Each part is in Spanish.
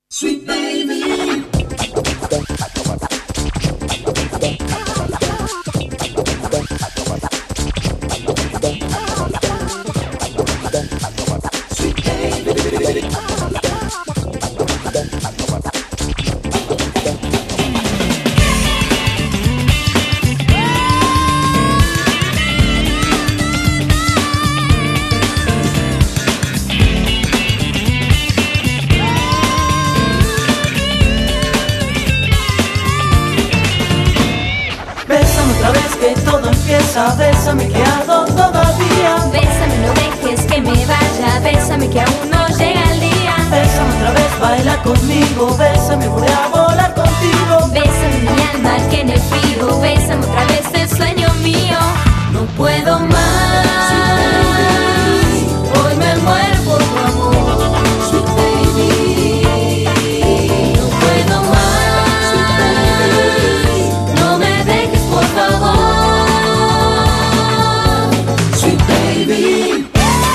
Sweet baby. Bésame otra vez que todo empieza, bésame que ardo todavía. Bésame, no dejes que me vaya, bésame que aún no llega el día. Bésame otra vez, baila conmigo, bésame, voy a volar contigo. Bésame mi alma que en el frío, bésame otra vez el sueño mío. No puedo más, hoy me muero por tu amor. Sweet baby. No puedo más, no me dejes por favor. Sweet baby.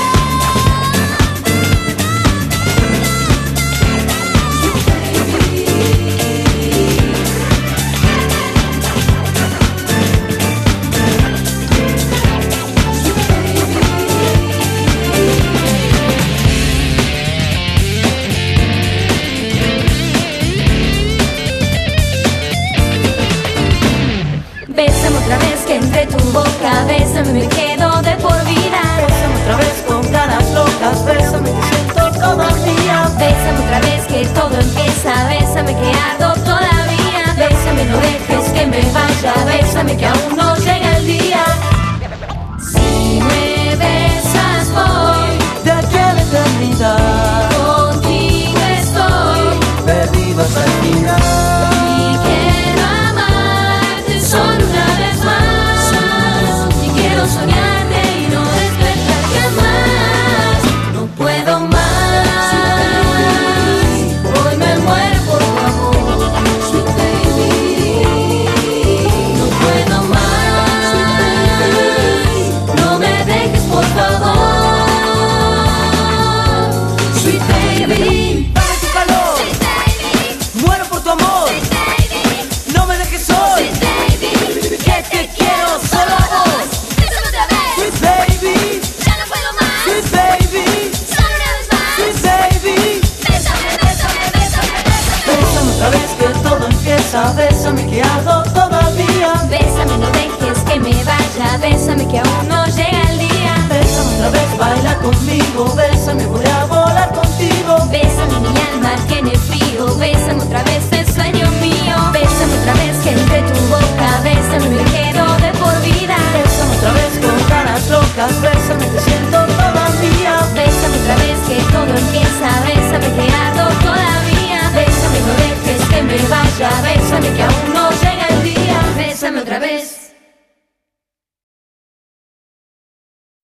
Bésame otra vez que entre tu boca, bésame me quedo de por vida. Bésame otra vez con ganas locas, bésame que siento todavía. Bésame otra vez que todo empieza, bésame que ardo todavía. Bésame, no dejes que me vaya, bésame que aún no llega el día. Si me besas voy, De aquí a la eternidad, contigo estoy perdido hasta el final. y quiero amarte solo una vez más. Y quiero soñarte y no despertar jamás. No puedo más, hoy me muero por tu amor. Sweet baby. No puedo más, no me dejes por favor. Sweet baby. Dame tu calor, muero por tu amor. No me dejes hoy, que te quiero solo a vos. Bésame otra vez, Sweet baby, ya no puedo más. sweet baby, Solo una vez más. sweet baby. Bésame, bésame, bésame, bésame. Bésame otra vez que todo empieza, bésame que ardo todavía. Bésame, no dejes que me vaya, bésame que aún no llega el día. Bésame otra vez, baila conmigo, bésame, voy a volar contigo. Bésame mi alma que en el